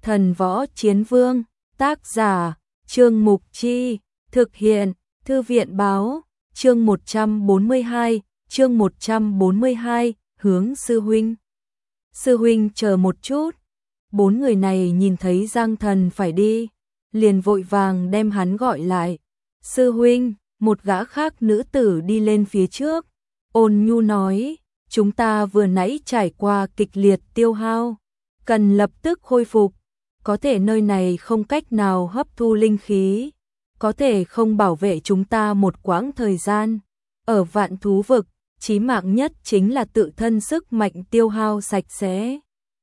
Thần Võ Chiến Vương, tác giả, Trương Mục Chi, thực hiện, Thư viện báo, chương 142, hướng sư huynh. Sư huynh chờ một chút. Bốn người này nhìn thấy Giang Thần phải đi, liền vội vàng đem hắn gọi lại. Sư huynh, một gã khác nữ tử đi lên phía trước, ôn nhu nói, chúng ta vừa nãy trải qua kịch liệt tiêu hao, cần lập tức khôi phục, có thể nơi này không cách nào hấp thu linh khí, có thể không bảo vệ chúng ta một quãng thời gian. Ở vạn thú vực, chí mạng nhất chính là tự thân sức mạnh tiêu hao sạch sẽ.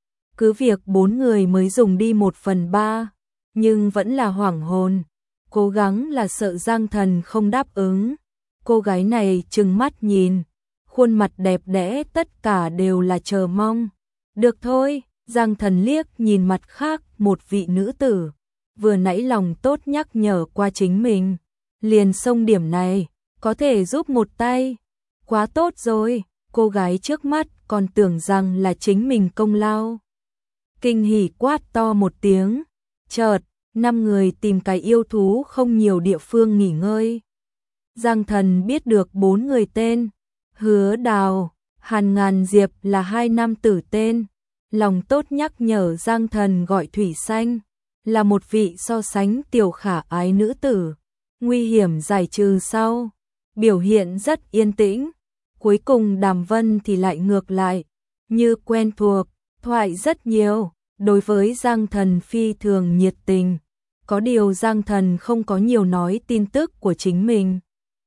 Cứ việc 4 người mới dùng đi 1/3, nhưng vẫn là hoảng hồn, cố gắng là sợ Giang Thần không đáp ứng. Cô gái này trừng mắt nhìn, khuôn mặt đẹp đẽ tất cả đều là chờ mong. Được thôi, Giang Thần liếc nhìn mặt khác một vị nữ tử, vừa nãy lòng tốt nhắc nhở qua chính mình, liền xông điểm này, có thể giúp một tay. Quá tốt rồi, cô gái trước mắt còn tưởng rằng là chính mình công lao. Kinh hỉ quát to một tiếng, chợt, 5 người tìm cái yêu thú không nhiều địa phương nghỉ ngơi. Giang Thần biết được 4 người tên, Hứa Đào, Hàn Ngàn Diệp là 2 nam tử tên, lòng tốt nhắc nhở Giang Thần gọi Thủy Xanh, là một vị so sánh tiểu khả ái nữ tử, nguy hiểm giải trừ sau, biểu hiện rất yên tĩnh. Cuối cùng Đàm Vân thì lại ngược lại, như quen thuộc, thoại rất nhiều, đối với Giang Thần phi thường nhiệt tình. Có điều Giang Thần không có nhiều nói tin tức của chính mình.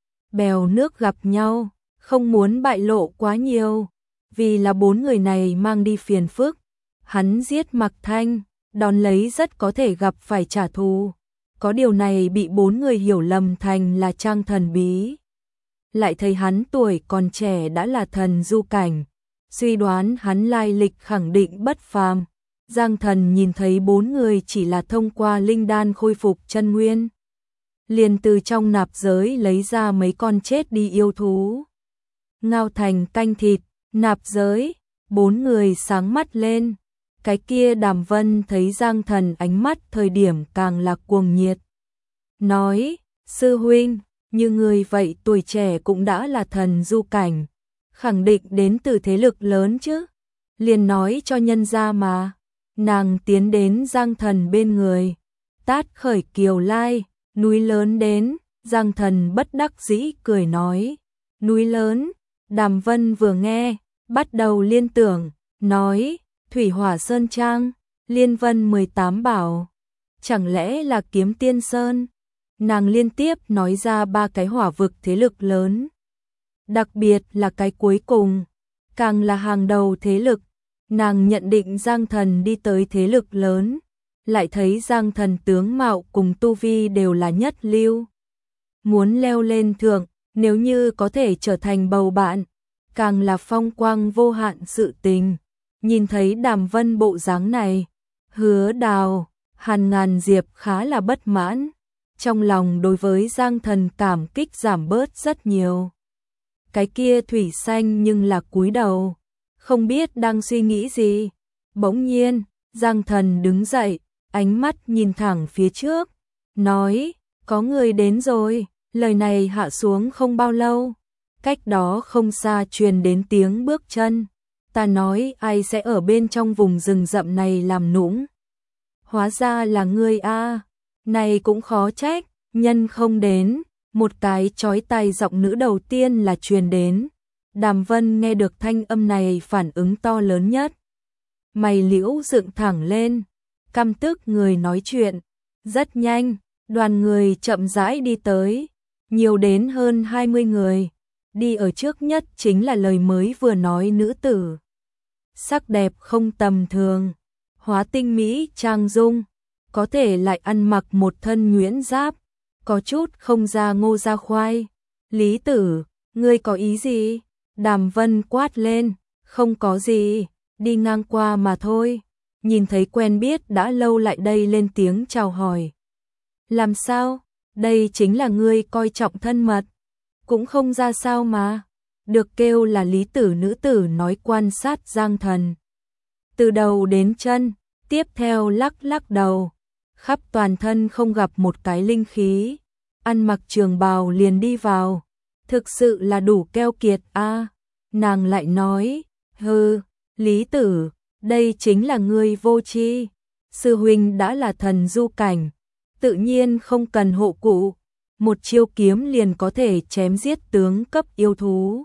Bèo nước gặp nhau, không muốn bại lộ quá nhiều, vì là 4 người này mang đi phiền phức. Hắn giết Mạc Thanh, đón lấy rất có thể gặp phải trả thù. Có điều này bị 4 người hiểu lầm thành là Trang thần bí. Lại thấy hắn tuổi còn trẻ đã là thần du cảnh, suy đoán hắn lai lịch khẳng định bất phàm. Giang Thần nhìn thấy 4 người chỉ là thông qua linh đan khôi phục chân nguyên, liền từ trong nạp giới lấy ra mấy con chết đi yêu thú, ngao thành canh thịt. Nạp giới, 4 người sáng mắt lên. Cái kia Đàm Vân thấy Giang Thần ánh mắt thời điểm càng là cuồng nhiệt, nói, sư huynh, như người vậy tuổi trẻ cũng đã là thần du cảnh, khẳng định đến từ thế lực lớn chứ, liền nói cho nhân ra mà. Nàng tiến đến Giang Thần bên người, tát khởi kiều lai, núi lớn đến. Giang Thần bất đắc dĩ cười nói, núi lớn. Đàm Vân vừa nghe, bắt đầu liên tưởng, nói, Thủy Hỏa Sơn Trang, Liên Vân 18 bảo, chẳng lẽ là Kiếm Tiên Sơn? Nàng liên tiếp nói ra 3 cái hỏa vực thế lực lớn, đặc biệt là cái cuối cùng, càng là hàng đầu thế lực. Nàng nhận định Giang Thần đi tới thế lực lớn, lại thấy Giang Thần tướng mạo cùng tu vi đều là nhất lưu. Muốn leo lên thượng, nếu như có thể trở thành bầu bạn, càng là phong quang vô hạn sự tình. Nhìn thấy Đàm Vân bộ dáng này, Hứa Đào, Hàn Ngàn Diệp khá là bất mãn, trong lòng đối với Giang Thần cảm kích giảm bớt rất nhiều. Cái kia Thủy Xanh nhưng là cúi đầu, không biết đang suy nghĩ gì. Bỗng nhiên, Giang Thần đứng dậy, ánh mắt nhìn thẳng phía trước, nói, có người đến rồi. Lời này hạ xuống không bao lâu, cách đó không xa truyền đến tiếng bước chân. Ta nói ai sẽ ở bên trong vùng rừng rậm này làm nũng. Hóa ra là ngươi a, này cũng khó trách, nhân không đến. Một cái chói tai giọng nữ đầu tiên là truyền đến. Đàm Vân nghe được thanh âm này phản ứng to lớn nhất. Mày liễu dựng thẳng lên, căm tức người nói chuyện. Rất nhanh, đoàn người chậm rãi đi tới, nhiều đến hơn 20 người. Đi ở trước nhất chính là lời mới vừa nói nữ tử. Sắc đẹp không tầm thường, hóa tinh mỹ trang dung, có thể lại ăn mặc một thân nhuyễn giáp, có chút không ra ngô ra khoai. Lý tử, ngươi có ý gì? Đàm Vân quát lên, không có gì, đi ngang qua mà thôi. Nhìn thấy quen biết đã lâu lại đây lên tiếng chào hỏi. Làm sao? Đây chính là ngươi coi trọng thân mật, cũng không ra sao mà. Được kêu là Lý tử nữ tử nói quan sát Giang Thần. Từ đầu đến chân, Tiếp theo lắc lắc đầu, khắp toàn thân không gặp một cái linh khí, ăn mặc trường bào liền đi vào, thực sự là đủ keo kiệt a. Nàng lại nói, hừ, Lý Tử, đây chính là ngươi vô tri, sư huynh đã là thần du cảnh, tự nhiên không cần hộ cụ, một chiêu kiếm liền có thể chém giết tướng cấp yêu thú.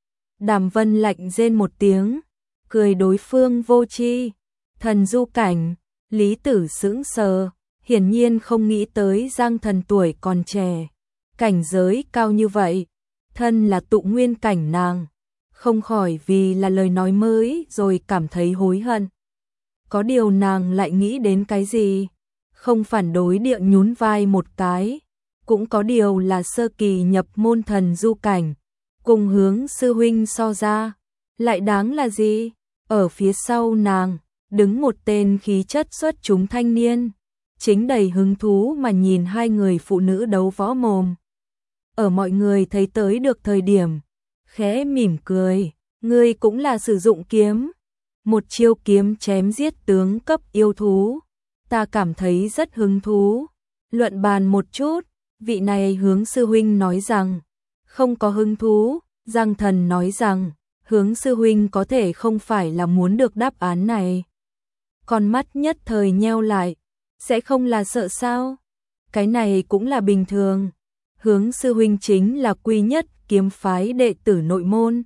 Đàm Vân lạnh rên một tiếng, cười đối phương vô tri, thần du cảnh. Lý Tử sững sờ, hiển nhiên không nghĩ tới Giang Thần tuổi còn trẻ, cảnh giới cao như vậy, thân là tụ nguyên cảnh nàng, không khỏi vì là lời nói mới rồi cảm thấy hối hận. Có điều nàng lại nghĩ đến cái gì? Không phản đối địa nhún vai một cái, cũng có điều là sơ kỳ nhập môn thần du cảnh, cùng Hướng sư huynh so ra, lại đáng là gì? Ở phía sau nàng, đứng một tên khí chất xuất chúng thanh niên, chính đầy hứng thú mà nhìn hai người phụ nữ đấu võ mồm. Ở mọi người thấy tới được thời điểm, khẽ mỉm cười, ngươi cũng là sử dụng kiếm, một chiêu kiếm chém giết tướng cấp yêu thú, ta cảm thấy rất hứng thú. Luận bàn một chút, vị này Hướng sư huynh nói rằng, không có hứng thú, Giang Thần nói rằng, Hướng sư huynh có thể không phải là muốn được đáp án này. Con mắt nhất thời nheo lại, sẽ không là sợ sao? Cái này cũng là bình thường. Hướng sư huynh chính là quy nhất kiếm phái đệ tử nội môn.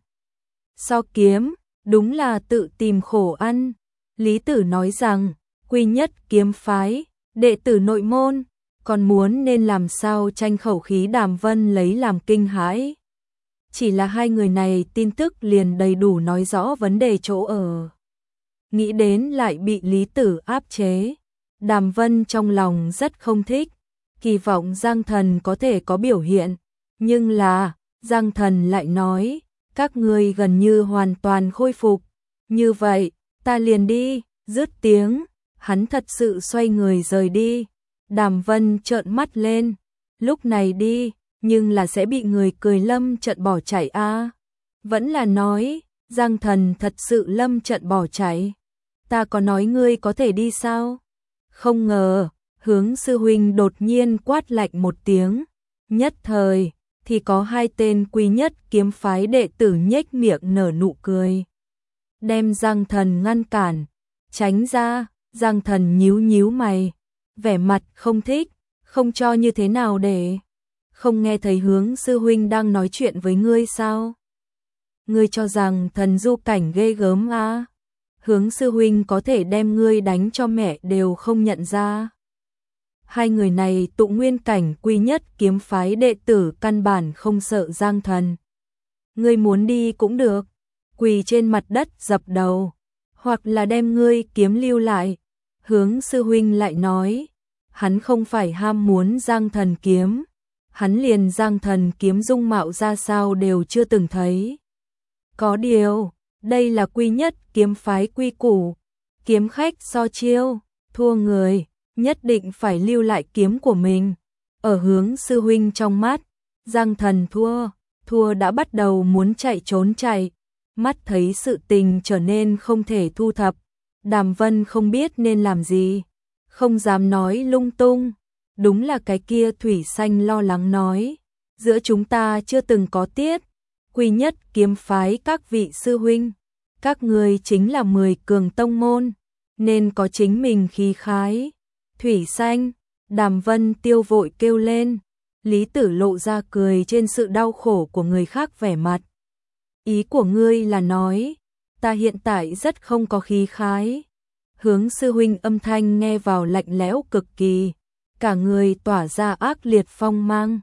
So kiếm, đúng là tự tìm khổ ăn. Lý Tử nói rằng, quy nhất kiếm phái, đệ tử nội môn, còn muốn nên làm sao tranh khẩu khí. Đàm Vân lấy làm kinh hãi. Chỉ là hai người này tin tức liền đầy đủ nói rõ vấn đề chỗ ở. Nghĩ đến lại bị Lý Tử áp chế. Đàm Vân trong lòng rất không thích, kỳ vọng Giang Thần có thể có biểu hiện. Nhưng là, Giang Thần lại nói, các ngươi gần như hoàn toàn khôi phục. Như vậy, ta liền đi, dứt tiếng, hắn thật sự xoay người rời đi. Đàm Vân trợn mắt lên, lúc này đi, nhưng là sẽ bị người cười lâm trận bỏ chạy a. Vẫn là nói, Giang Thần thật sự lâm trận bỏ chạy. Ta có nói ngươi có thể đi sao? Không ngờ, Hướng sư huynh đột nhiên quát lạnh một tiếng, nhất thời thì có hai tên quý nhất kiếm phái đệ tử nhếch miệng nở nụ cười, đem Giang Thần ngăn cản, tránh ra. Giang Thần nhíu nhíu mày, vẻ mặt không thích, không cho như thế nào để. Không nghe thấy Hướng sư huynh đang nói chuyện với ngươi sao? Ngươi cho rằng thần du cảnh ghê gớm à? Hướng sư huynh có thể đem ngươi đánh cho mẹ đều không nhận ra. Hai người này tụ nguyên cảnh quy nhất kiếm phái đệ tử căn bản không sợ Giang Thần. Ngươi muốn đi cũng được, quỳ trên mặt đất dập đầu, hoặc là đem ngươi kiếm lưu lại. Hướng sư huynh lại nói, hắn không phải ham muốn Giang Thần kiếm, hắn liền Giang Thần kiếm dung mạo ra sao đều chưa từng thấy. Có điều, đây là quy nhất kiếm phái quy củ, kiếm khách so chiêu, thua người, nhất định phải lưu lại kiếm của mình. Ở Hướng sư huynh trong mắt, Giang Thần thua đã bắt đầu muốn chạy trốn chạy, mắt thấy sự tình trở nên không thể thu thập. Đàm Vân không biết nên làm gì, không dám nói lung tung. Đúng là cái kia Thủy Xanh lo lắng nói, giữa chúng ta chưa từng có tiết, quy nhất kiếm phái các vị sư huynh, các người chính là 10 cường tông môn, nên có chính mình khí khái. Thủy Xanh, Đàm Vân tiêu vội kêu lên. Lý Tử lộ ra cười trên sự đau khổ của người khác vẻ mặt. Ý của ngươi là nói, ta hiện tại rất không có khí khái. Hướng sư huynh âm thanh nghe vào lạnh lẽo cực kỳ, cả người tỏa ra ác liệt phong mang.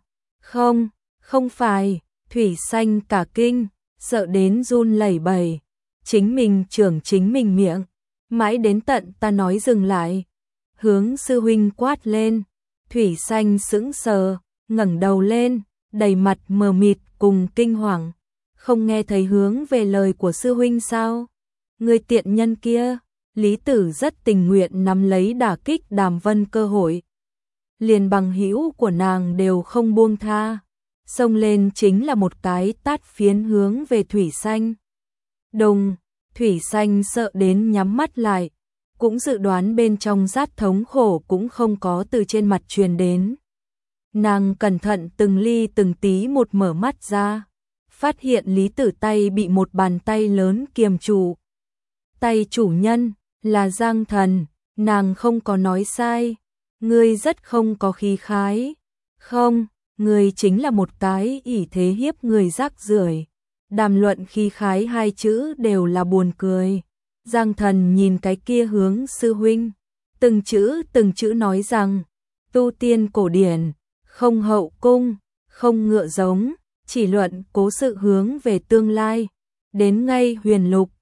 Không phải. Thủy Xanh cả kinh, sợ đến run lẩy bẩy, chính mình trưởng chính mình miệng, mãi đến tận ta nói dừng lại. Hướng sư huynh quát lên. Thủy Xanh sững sờ, ngẩng đầu lên, đầy mặt mờ mịt cùng kinh hoàng. Không nghe thấy hướng về lời của sư huynh sao? Người tiện nhân kia. Lý Tử rất tình nguyện nắm lấy đả kích Đàm Vân cơ hội, liền bằng hữu của nàng đều không buông tha, xông lên chính là một cái tát phiến hướng về Thủy Xanh. Đùng, Thủy Xanh sợ đến nhắm mắt lại, cũng dự đoán bên trong rát thống khổ cũng không có từ trên mặt truyền đến. Nàng cẩn thận từng ly từng tí một mở mắt ra, phát hiện Lý Tử tay bị một bàn tay lớn kiềm trụ. Tay chủ nhân là Giang Thần, nàng không có nói sai, ngươi rất không có khí khái. Không, ngươi chính là một cái ỷ thế hiếp người rác rưởi. Đàm luận khí khái hai chữ đều là buồn cười. Giang Thần nhìn cái kia Hướng sư huynh, từng chữ nói rằng, tu tiên cổ điển, không hậu cung, không ngựa giống, chỉ luận cố sự hướng về tương lai, đến ngay huyền lục,